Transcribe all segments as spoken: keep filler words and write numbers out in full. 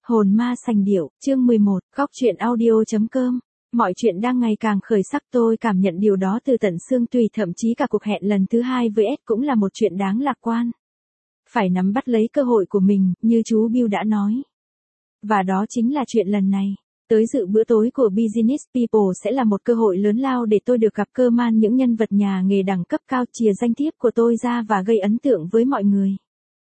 Hồn ma sành điệu, chương mười một, góc truyện audio.com. Mọi chuyện đang ngày càng khởi sắc, tôi cảm nhận điều đó từ tận xương tùy, thậm chí cả cuộc hẹn lần thứ hai với S cũng là một chuyện đáng lạc quan. Phải nắm bắt lấy cơ hội của mình, như chú Bill đã nói. Và đó chính là chuyện lần này. Tới dự bữa tối của Business People sẽ là một cơ hội lớn lao để tôi được gặp cơ man những nhân vật nhà nghề đẳng cấp cao, chìa danh thiếp của tôi ra và gây ấn tượng với mọi người.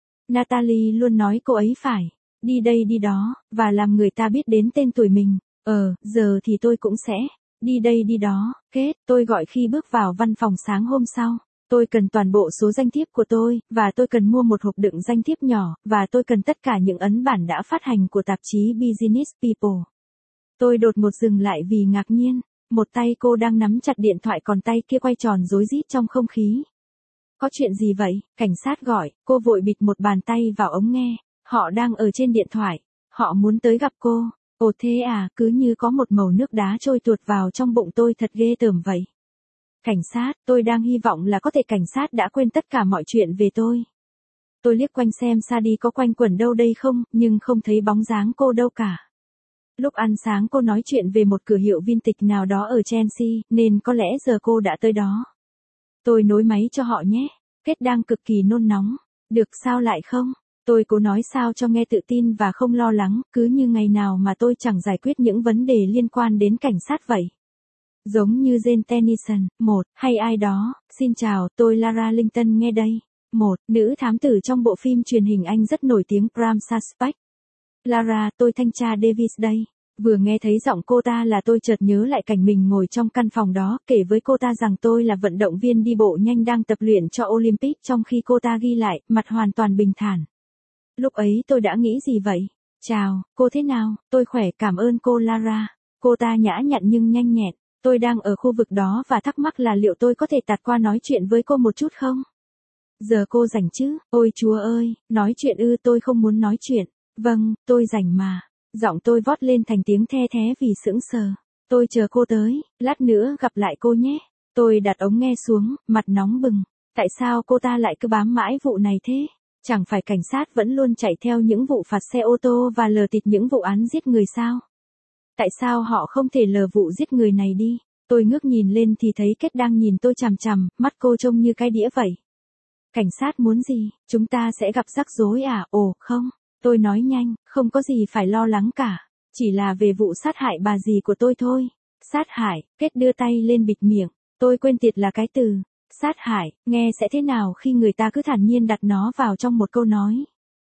Natalie luôn nói cô ấy phải đi đây đi đó, và làm người ta biết đến tên tuổi mình. Ờ, giờ thì tôi cũng sẽ đi đây đi đó. Kết, tôi gọi khi bước vào văn phòng sáng hôm sau. Tôi cần toàn bộ số danh thiếp của tôi, và tôi cần mua một hộp đựng danh thiếp nhỏ, và tôi cần tất cả những ấn bản đã phát hành của tạp chí Business People. Tôi đột ngột dừng lại vì ngạc nhiên. Một tay cô đang nắm chặt điện thoại, còn tay kia quay tròn rối rít trong không khí. Có chuyện gì vậy? Cảnh sát gọi. Cô vội bịt một bàn tay vào ống nghe. Họ đang ở trên điện thoại. Họ muốn tới gặp cô. Ồ thế à, cứ như có một mẩu nước đá trôi tuột vào trong bụng tôi, thật ghê tởm vậy. Cảnh sát, tôi đang hy vọng là có thể cảnh sát đã quên tất cả mọi chuyện về tôi. Tôi liếc quanh xem Sadie có quanh quẩn đâu đây không, nhưng không thấy bóng dáng cô đâu cả. Lúc ăn sáng cô nói chuyện về một cửa hiệu vintage nào đó ở Chelsea, nên có lẽ giờ cô đã tới đó. Tôi nối máy cho họ nhé. Kết đang cực kỳ nôn nóng. Được, sao lại không? Tôi cố nói sao cho nghe tự tin và không lo lắng, cứ như ngày nào mà tôi chẳng giải quyết những vấn đề liên quan đến cảnh sát vậy. Giống như Jane Tennyson, một, hay ai đó. Xin chào, tôi Lara Linton nghe đây. Một, nữ thám tử trong bộ phim truyền hình Anh rất nổi tiếng Prime Suspect. Lara, tôi thanh tra Davis đây. Vừa nghe thấy giọng cô ta là tôi chợt nhớ lại cảnh mình ngồi trong căn phòng đó, kể với cô ta rằng tôi là vận động viên đi bộ nhanh đang tập luyện cho Olympic, trong khi cô ta ghi lại, mặt hoàn toàn bình thản. Lúc ấy tôi đã nghĩ gì vậy? Chào, cô thế nào? Tôi khỏe, cảm ơn cô Lara. Cô ta nhã nhặn nhưng nhanh nhẹn. Tôi đang ở khu vực đó và thắc mắc là liệu tôi có thể tạt qua nói chuyện với cô một chút không? Giờ cô rảnh chứ? Ôi chúa ơi, nói chuyện ư? Tôi không muốn nói chuyện. Vâng, tôi rảnh mà. Giọng tôi vót lên thành tiếng the thé vì sững sờ. Tôi chờ cô tới, lát nữa gặp lại cô nhé. Tôi đặt ống nghe xuống, mặt nóng bừng. Tại sao cô ta lại cứ bám mãi vụ này thế? Chẳng phải cảnh sát vẫn luôn chạy theo những vụ phạt xe ô tô và lờ tịt những vụ án giết người sao? Tại sao họ không thể lờ vụ giết người này đi? Tôi ngước nhìn lên thì thấy Kết đang nhìn tôi chằm chằm, mắt cô trông như cái đĩa vậy. Cảnh sát muốn gì? Chúng ta sẽ gặp rắc rối à? Ồ, không. Tôi nói nhanh, không có gì phải lo lắng cả. Chỉ là về vụ sát hại bà dì của tôi thôi. Sát hại? Kết đưa tay lên bịt miệng. Tôi quên tiệt là cái từ sát hại, nghe sẽ thế nào khi người ta cứ thản nhiên đặt nó vào trong một câu nói.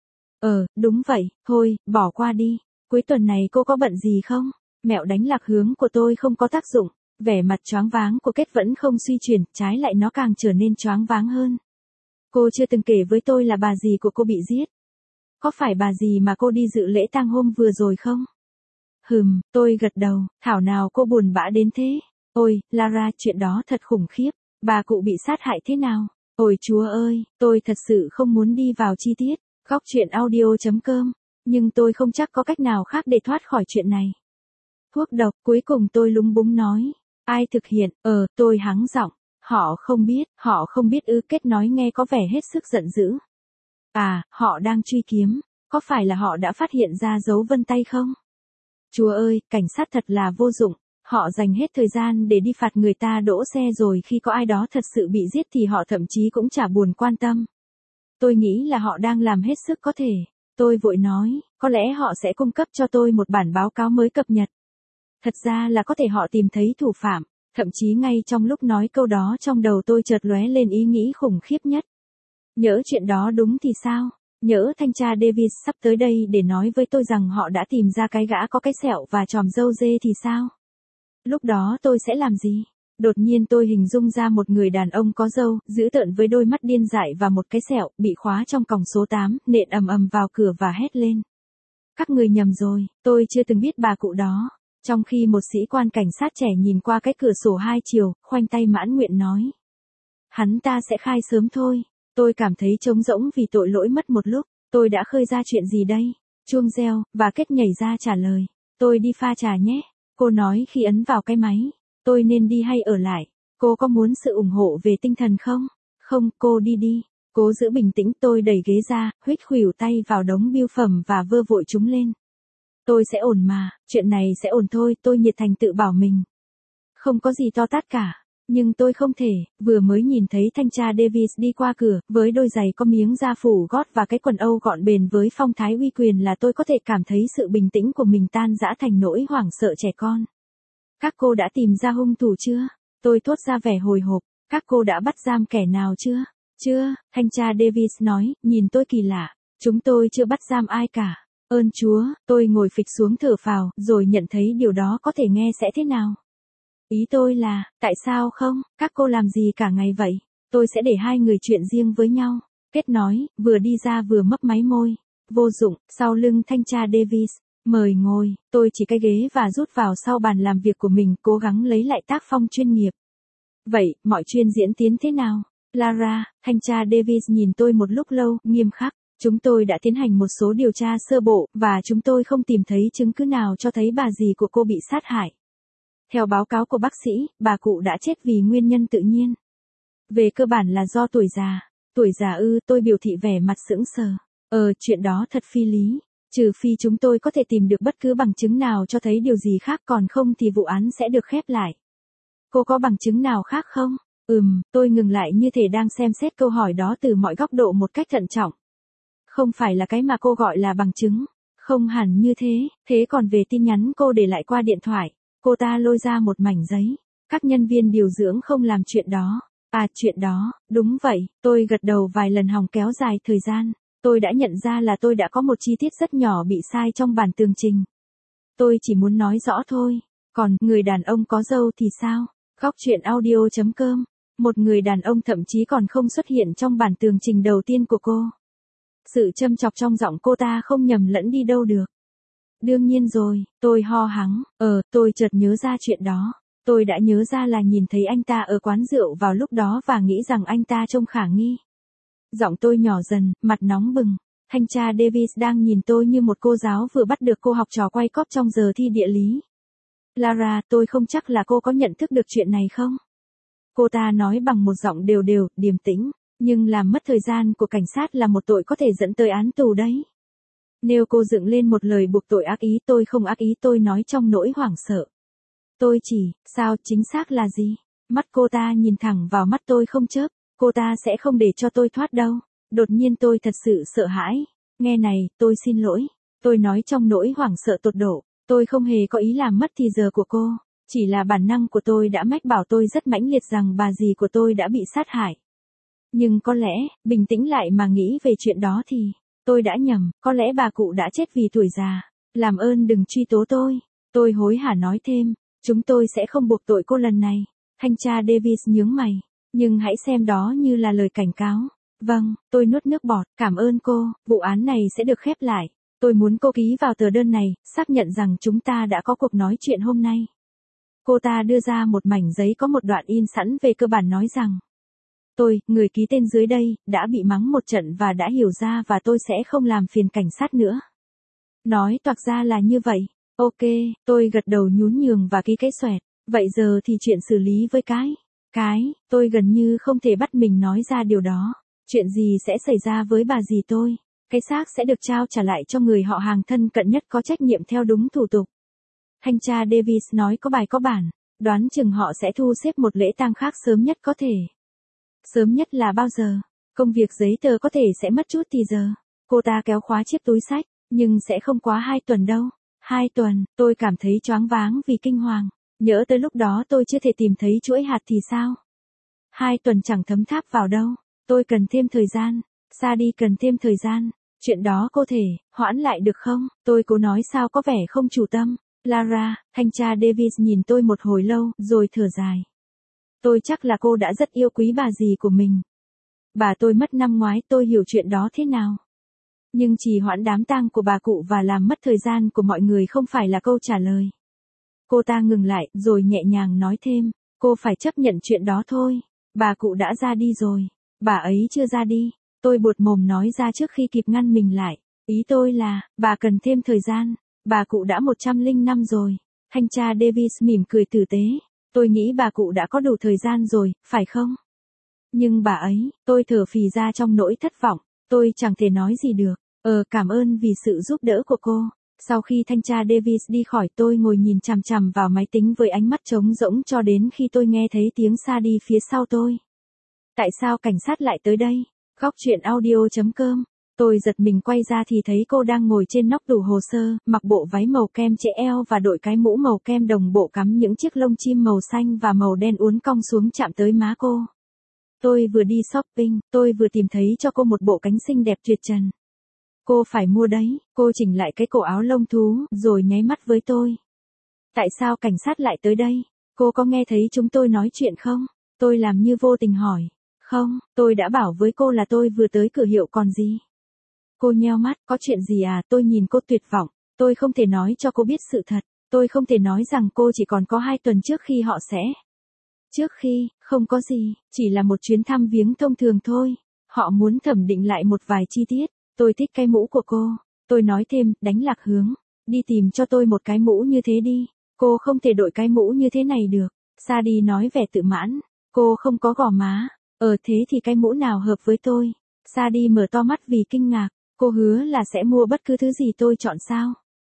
Ờ, đúng vậy, thôi, bỏ qua đi. Cuối tuần này cô có bận gì không? Mẹo đánh lạc hướng của tôi không có tác dụng. Vẻ mặt choáng váng của Kết vẫn không suy chuyển, trái lại nó càng trở nên choáng váng hơn. Cô chưa từng kể với tôi là bà dì của cô bị giết. Có phải bà dì mà cô đi dự lễ tang hôm vừa rồi không? Hừm, tôi gật đầu, thảo nào cô buồn bã đến thế. Ôi, Lara, chuyện đó thật khủng khiếp. Bà cụ bị sát hại thế nào? Ôi chúa ơi, tôi thật sự không muốn đi vào chi tiết. Góc truyện audio.com. Nhưng tôi không chắc có cách nào khác để thoát khỏi chuyện này. Thuốc độc, cuối cùng tôi lúng búng nói. Ai thực hiện? Ờ, tôi hắng giọng. Họ không biết, họ không biết ư? Kết nói nghe có vẻ hết sức giận dữ. À, họ đang truy kiếm. Có phải là họ đã phát hiện ra dấu vân tay không? Chúa ơi, cảnh sát thật là vô dụng. Họ dành hết thời gian để đi phạt người ta đỗ xe, rồi khi có ai đó thật sự bị giết thì họ thậm chí cũng chả buồn quan tâm. Tôi nghĩ là họ đang làm hết sức có thể. Tôi vội nói, có lẽ họ sẽ cung cấp cho tôi một bản báo cáo mới cập nhật. Thật ra là có thể họ tìm thấy thủ phạm. Thậm chí ngay trong lúc nói câu đó, trong đầu tôi chợt lóe lên ý nghĩ khủng khiếp nhất. Nhỡ chuyện đó đúng thì sao? Nhỡ thanh tra Davis sắp tới đây để nói với tôi rằng họ đã tìm ra cái gã có cái sẹo và chòm râu dê thì sao? Lúc đó tôi sẽ làm gì? Đột nhiên tôi hình dung ra một người đàn ông có râu, dữ tợn với đôi mắt điên dại và một cái sẹo, bị khóa trong còng số tám, nện ầm ầm vào cửa và hét lên. Các người nhầm rồi, tôi chưa từng biết bà cụ đó. Trong khi một sĩ quan cảnh sát trẻ nhìn qua cái cửa sổ hai chiều, khoanh tay mãn nguyện nói. Hắn ta sẽ khai sớm thôi. Tôi cảm thấy trống rỗng vì tội lỗi mất một lúc. Tôi đã khơi ra chuyện gì đây? Chuông reo, và Kết nhảy ra trả lời. Tôi đi pha trà nhé. Cô nói khi ấn vào cái máy. Tôi nên đi hay ở lại? Cô có muốn sự ủng hộ về tinh thần không? Không, cô đi đi. Cố giữ bình tĩnh, tôi đẩy ghế ra, huých khuỷu tay vào đống bưu phẩm và vơ vội chúng lên. Tôi sẽ ổn mà, chuyện này sẽ ổn thôi, tôi nhiệt thành tự bảo mình. Không có gì to tát cả. Nhưng tôi không thể, vừa mới nhìn thấy thanh tra Davis đi qua cửa, với đôi giày có miếng da phủ gót và cái quần âu gọn bền với phong thái uy quyền là tôi có thể cảm thấy sự bình tĩnh của mình tan rã thành nỗi hoảng sợ trẻ con. Các cô đã tìm ra hung thủ chưa? Tôi thốt ra vẻ hồi hộp. Các cô đã bắt giam kẻ nào chưa? Chưa, thanh tra Davis nói, nhìn tôi kỳ lạ. Chúng tôi chưa bắt giam ai cả. Ơn Chúa, tôi ngồi phịch xuống thở phào, rồi nhận thấy điều đó có thể nghe sẽ thế nào. Ý tôi là, tại sao không, các cô làm gì cả ngày vậy? Tôi sẽ để hai người chuyện riêng với nhau. Kết nói, vừa đi ra vừa mấp máy môi. Vô dụng, sau lưng thanh tra Davis. Mời ngồi, tôi chỉ cái ghế và rút vào sau bàn làm việc của mình, cố gắng lấy lại tác phong chuyên nghiệp. Vậy, mọi chuyện diễn tiến thế nào? Lara, thanh tra Davis nhìn tôi một lúc lâu, nghiêm khắc. Chúng tôi đã tiến hành một số điều tra sơ bộ, và chúng tôi không tìm thấy chứng cứ nào cho thấy bà dì của cô bị sát hại. Theo báo cáo của bác sĩ, bà cụ đã chết vì nguyên nhân tự nhiên. Về cơ bản là do tuổi già. Tuổi già ư, tôi biểu thị vẻ mặt sững sờ. Ờ, chuyện đó thật phi lý. Trừ phi chúng tôi có thể tìm được bất cứ bằng chứng nào cho thấy điều gì khác, còn không thì vụ án sẽ được khép lại. Cô có bằng chứng nào khác không? Ừm, tôi ngừng lại như thể đang xem xét câu hỏi đó từ mọi góc độ một cách thận trọng. Không phải là cái mà cô gọi là bằng chứng. Không hẳn như thế, thế còn về tin nhắn cô để lại qua điện thoại. Cô ta lôi ra một mảnh giấy. Các nhân viên điều dưỡng không làm chuyện đó. À, chuyện đó, đúng vậy, tôi gật đầu vài lần hòng kéo dài thời gian. Tôi đã nhận ra là tôi đã có một chi tiết rất nhỏ bị sai trong bản tường trình. Tôi chỉ muốn nói rõ thôi. Còn, người đàn ông có râu thì sao? Góc truyện audio chấm com. Một người đàn ông thậm chí còn không xuất hiện trong bản tường trình đầu tiên của cô. Sự châm chọc trong giọng cô ta không nhầm lẫn đi đâu được. Đương nhiên rồi, tôi ho hắng, ờ, tôi chợt nhớ ra chuyện đó. Tôi đã nhớ ra là nhìn thấy anh ta ở quán rượu vào lúc đó và nghĩ rằng anh ta trông khả nghi. Giọng tôi nhỏ dần, mặt nóng bừng. Thanh tra Davis đang nhìn tôi như một cô giáo vừa bắt được cô học trò quay cóp trong giờ thi địa lý. Lara, tôi không chắc là cô có nhận thức được chuyện này không? Cô ta nói bằng một giọng đều đều, điềm tĩnh. Nhưng làm mất thời gian của cảnh sát là một tội có thể dẫn tới án tù đấy. Nếu cô dựng lên một lời buộc tội ác ý, tôi không ác ý, tôi nói trong nỗi hoảng sợ. Tôi chỉ, sao, chính xác là gì? Mắt cô ta nhìn thẳng vào mắt tôi không chớp. Cô ta sẽ không để cho tôi thoát đâu. Đột nhiên tôi thật sự sợ hãi. Nghe này, tôi xin lỗi. Tôi nói trong nỗi hoảng sợ tột độ. Tôi không hề có ý làm mất thì giờ của cô. Chỉ là bản năng của tôi đã mách bảo tôi rất mãnh liệt rằng bà dì của tôi đã bị sát hại. Nhưng có lẽ, bình tĩnh lại mà nghĩ về chuyện đó thì, tôi đã nhầm, có lẽ bà cụ đã chết vì tuổi già. Làm ơn đừng truy tố tôi. Tôi hối hả nói thêm, chúng tôi sẽ không buộc tội cô lần này. Thanh tra Davis nhướng mày, nhưng hãy xem đó như là lời cảnh cáo. Vâng, tôi nuốt nước bọt, cảm ơn cô, vụ án này sẽ được khép lại. Tôi muốn cô ký vào tờ đơn này, xác nhận rằng chúng ta đã có cuộc nói chuyện hôm nay. Cô ta đưa ra một mảnh giấy có một đoạn in sẵn về cơ bản nói rằng, tôi, người ký tên dưới đây, đã bị mắng một trận và đã hiểu ra và tôi sẽ không làm phiền cảnh sát nữa. Nói toạc ra là như vậy. Ok, tôi gật đầu nhún nhường và ký cái xoẹt. Vậy giờ thì chuyện xử lý với cái. Cái, tôi gần như không thể bắt mình nói ra điều đó. Chuyện gì sẽ xảy ra với bà dì tôi? Cái xác sẽ được trao trả lại cho người họ hàng thân cận nhất có trách nhiệm theo đúng thủ tục. Thanh tra Davis nói có bài có bản. Đoán chừng họ sẽ thu xếp một lễ tang khác sớm nhất có thể. Sớm nhất là bao giờ? Công việc giấy tờ có thể sẽ mất chút thì giờ. Cô ta kéo khóa chiếc túi xách, nhưng sẽ không quá hai tuần đâu. Hai tuần, tôi cảm thấy choáng váng vì kinh hoàng. Nhỡ tới lúc đó tôi chưa thể tìm thấy chuỗi hạt thì sao? Hai tuần chẳng thấm tháp vào đâu. Tôi cần thêm thời gian. Sadie cần thêm thời gian. Chuyện đó cô thể hoãn lại được không? Tôi cố nói sao có vẻ không chủ tâm. Lara, thanh tra Davis nhìn tôi một hồi lâu, rồi thở dài. Tôi chắc là cô đã rất yêu quý bà dì của mình. Bà tôi mất năm ngoái, tôi hiểu chuyện đó thế nào. Nhưng trì hoãn đám tang của bà cụ và làm mất thời gian của mọi người không phải là câu trả lời. Cô ta ngừng lại, rồi nhẹ nhàng nói thêm, cô phải chấp nhận chuyện đó thôi. Bà cụ đã ra đi rồi. Bà ấy chưa ra đi. Tôi buột mồm nói ra trước khi kịp ngăn mình lại. Ý tôi là, bà cần thêm thời gian. Bà cụ đã một trăm linh năm rồi. Thanh tra Davis mỉm cười tử tế. Tôi nghĩ bà cụ đã có đủ thời gian rồi, phải không? Nhưng bà ấy, tôi thở phì ra trong nỗi thất vọng. Tôi chẳng thể nói gì được. Ờ, cảm ơn vì sự giúp đỡ của cô. Sau khi thanh tra Davis đi khỏi, tôi ngồi nhìn chằm chằm vào máy tính với ánh mắt trống rỗng cho đến khi tôi nghe thấy tiếng Sadie phía sau tôi. Tại sao cảnh sát lại tới đây? Góc truyện audio chấm com. Tôi giật mình quay ra thì thấy cô đang ngồi trên nóc tủ hồ sơ, mặc bộ váy màu kem trễ eo và đội cái mũ màu kem đồng bộ cắm những chiếc lông chim màu xanh và màu đen uốn cong xuống chạm tới má cô. Tôi vừa đi shopping, tôi vừa tìm thấy cho cô một bộ cánh xinh đẹp tuyệt trần. Cô phải mua đấy, cô chỉnh lại cái cổ áo lông thú, rồi nháy mắt với tôi. Tại sao cảnh sát lại tới đây? Cô có nghe thấy chúng tôi nói chuyện không? Tôi làm như vô tình hỏi. Không, tôi đã bảo với cô là tôi vừa tới cửa hiệu còn gì. Cô nheo mắt, có chuyện gì à? Tôi nhìn cô tuyệt vọng. Tôi không thể nói cho cô biết sự thật. Tôi không thể nói rằng cô chỉ còn có hai tuần trước khi họ sẽ. Trước khi, không có gì, chỉ là một chuyến thăm viếng thông thường thôi. Họ muốn thẩm định lại một vài chi tiết. Tôi thích cái mũ của cô. Tôi nói thêm, đánh lạc hướng. Đi tìm cho tôi một cái mũ như thế đi. Cô không thể đội cái mũ như thế này được. Sadie nói vẻ tự mãn. Cô không có gò má. Ờ thế thì cái mũ nào hợp với tôi? Sadie mở to mắt vì kinh ngạc. Cô hứa là sẽ mua bất cứ thứ gì tôi chọn sao?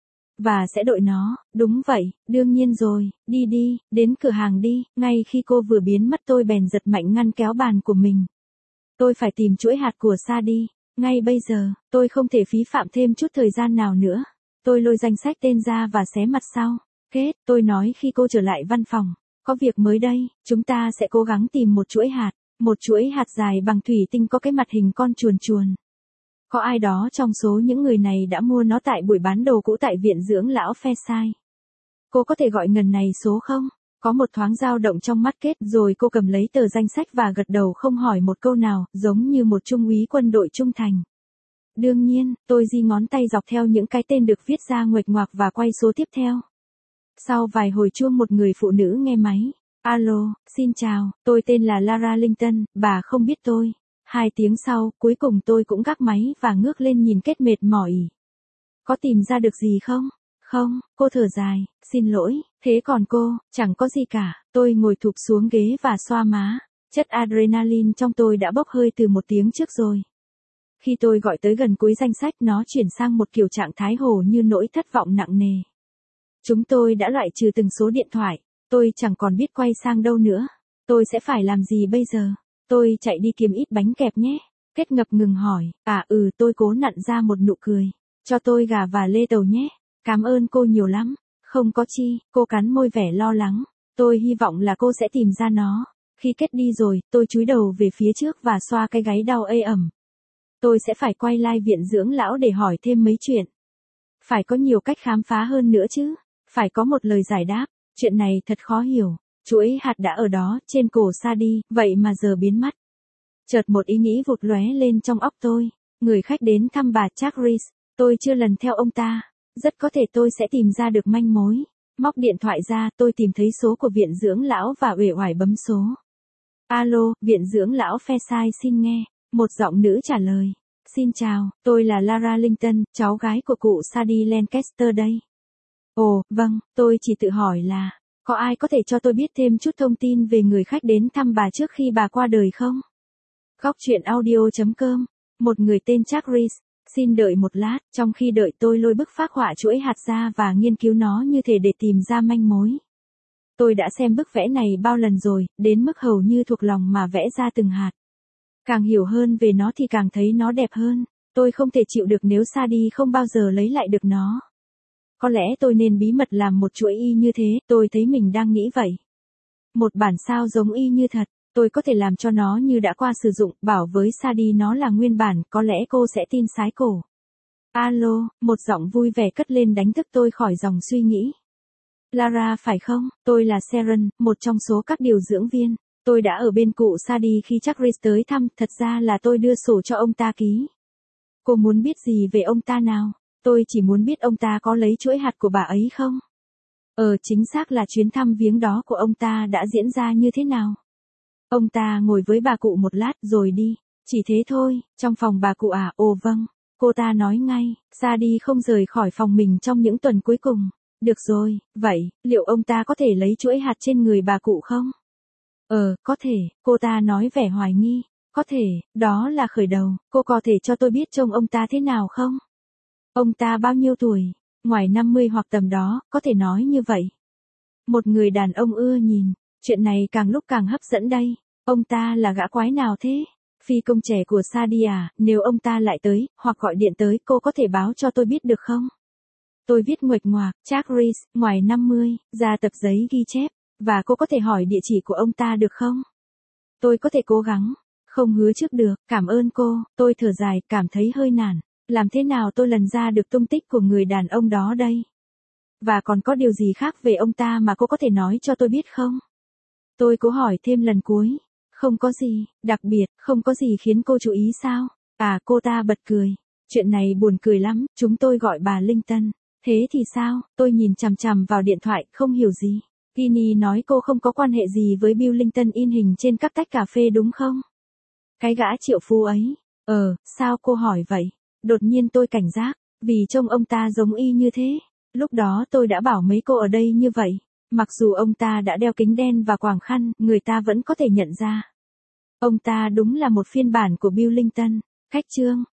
Và sẽ đội nó, đúng vậy, đương nhiên rồi, đi đi, đến cửa hàng đi. Ngay khi cô vừa biến mất tôi bèn giật mạnh ngăn kéo bàn của mình. Tôi phải tìm chuỗi hạt của Sadie. Ngay bây giờ, tôi không thể phí phạm thêm chút thời gian nào nữa. Tôi lôi danh sách tên ra và xé mặt sau. Kết, tôi nói khi cô trở lại văn phòng. Có việc mới đây, chúng ta sẽ cố gắng tìm một chuỗi hạt. Một chuỗi hạt dài bằng thủy tinh có cái mặt hình con chuồn chuồn. Có ai đó trong số những người này đã mua nó tại buổi bán đồ cũ tại viện dưỡng lão Fairchild. Cô có thể gọi ngần này số không? Có một thoáng dao động trong mắt Kết, rồi cô cầm lấy tờ danh sách và gật đầu không hỏi một câu nào, giống như một trung úy quân đội trung thành. Đương nhiên, tôi di ngón tay dọc theo những cái tên được viết ra nguệch ngoạc và quay số tiếp theo. Sau vài hồi chuông một người phụ nữ nghe máy. Alo, xin chào, tôi tên là Lara Linton, bà không biết tôi. Hai tiếng sau, cuối cùng tôi cũng gác máy và ngước lên nhìn Kết mệt mỏi. Có tìm ra được gì không? Không, cô thở dài, xin lỗi, thế còn cô, chẳng có gì cả. Tôi ngồi thụp xuống ghế và xoa má. Chất adrenaline trong tôi đã bốc hơi từ một tiếng trước rồi. Khi tôi gọi tới gần cuối danh sách, nó chuyển sang một kiểu trạng thái hồ như nỗi thất vọng nặng nề. Chúng tôi đã loại trừ từng số điện thoại. Tôi chẳng còn biết quay sang đâu nữa. Tôi sẽ phải làm gì bây giờ? Tôi chạy đi kiếm ít bánh kẹp nhé. Kết ngập ngừng hỏi. À ừ, tôi cố nặn ra một nụ cười. Cho tôi gà và lê tàu nhé. Cảm ơn cô nhiều lắm. Không có chi, cô cắn môi vẻ lo lắng. Tôi hy vọng là cô sẽ tìm ra nó. Khi Kết đi rồi, tôi chúi đầu về phía trước và xoa cái gáy đau ê ẩm. Tôi sẽ phải quay lại viện dưỡng lão để hỏi thêm mấy chuyện. Phải có nhiều cách khám phá hơn nữa chứ. Phải có một lời giải đáp. Chuyện này thật khó hiểu. Chuỗi hạt đã ở đó, trên cổ Sadie, vậy mà giờ biến mất. Chợt một ý nghĩ vụt lóe lên trong óc tôi. Người khách đến thăm bà Chagris. Tôi chưa lần theo ông ta. Rất có thể tôi sẽ tìm ra được manh mối. Móc điện thoại ra, tôi tìm thấy số của viện dưỡng lão và uể oải bấm số. Alo, viện dưỡng lão Fairchild xin nghe. Một giọng nữ trả lời. Xin chào, tôi là Lara Linton, cháu gái của cụ Sadie Lancaster đây. Ồ, vâng, tôi chỉ tự hỏi là, có ai có thể cho tôi biết thêm chút thông tin về người khách đến thăm bà trước khi bà qua đời không? Góc truyện audio chấm com. Một người tên Chagris. Xin đợi một lát, trong khi đợi tôi lôi bức phác họa chuỗi hạt ra và nghiên cứu nó như thể để tìm ra manh mối. Tôi đã xem bức vẽ này bao lần rồi, đến mức hầu như thuộc lòng mà vẽ ra từng hạt. Càng hiểu hơn về nó thì càng thấy nó đẹp hơn. Tôi không thể chịu được nếu Sadie không bao giờ lấy lại được nó. Có lẽ tôi nên bí mật làm một chuỗi y như thế, tôi thấy mình đang nghĩ vậy. Một bản sao giống y như thật, tôi có thể làm cho nó như đã qua sử dụng, bảo với Sadie nó là nguyên bản, có lẽ cô sẽ tin sái cổ. Alo, một giọng vui vẻ cất lên đánh thức tôi khỏi dòng suy nghĩ. Lara phải không? Tôi là Sharon, một trong số các điều dưỡng viên. Tôi đã ở bên cụ Sadie khi Chagris tới thăm, thật ra là tôi đưa sổ cho ông ta ký. Cô muốn biết gì về ông ta nào? Tôi chỉ muốn biết ông ta có lấy chuỗi hạt của bà ấy không? Ờ, chính xác là chuyến thăm viếng đó của ông ta đã diễn ra như thế nào? Ông ta ngồi với bà cụ một lát rồi đi. Chỉ thế thôi, trong phòng bà cụ à? Ồ vâng. Cô ta nói ngay, Sadie không rời khỏi phòng mình trong những tuần cuối cùng. Được rồi, vậy, liệu ông ta có thể lấy chuỗi hạt trên người bà cụ không? Ờ, có thể, cô ta nói vẻ hoài nghi. Có thể, đó là khởi đầu, cô có thể cho tôi biết trông ông ta thế nào không? Ông ta bao nhiêu tuổi? ngoài năm mươi hoặc tầm đó, có thể nói như vậy. Một người đàn ông ưa nhìn, chuyện này càng lúc càng hấp dẫn đây. Ông ta là gã quái nào thế? Phi công trẻ của Sadia, nếu ông ta lại tới, hoặc gọi điện tới, cô có thể báo cho tôi biết được không? Tôi viết nguệch ngoạc, Jack Reese, ngoài năm mươi, ra tập giấy ghi chép, và cô có thể hỏi địa chỉ của ông ta được không? Tôi có thể cố gắng, không hứa trước được, cảm ơn cô, tôi thở dài, cảm thấy hơi nản. Làm thế nào tôi lần ra được tung tích của người đàn ông đó đây? Và còn có điều gì khác về ông ta mà cô có thể nói cho tôi biết không? Tôi cố hỏi thêm lần cuối. Không có gì, đặc biệt, không có gì khiến cô chú ý sao? À, cô ta bật cười. Chuyện này buồn cười lắm, chúng tôi gọi bà Linton. Thế thì sao? Tôi nhìn chằm chằm vào điện thoại, không hiểu gì. Ginny nói cô không có quan hệ gì với Bill Linton in hình trên các tách cà phê đúng không? Cái gã triệu phú ấy. Ờ, sao cô hỏi vậy? Đột nhiên tôi cảnh giác, vì trông ông ta giống y như thế. Lúc đó tôi đã bảo mấy cô ở đây như vậy. Mặc dù ông ta đã đeo kính đen và quàng khăn, người ta vẫn có thể nhận ra. Ông ta đúng là một phiên bản của Bill Linton. Khách trương.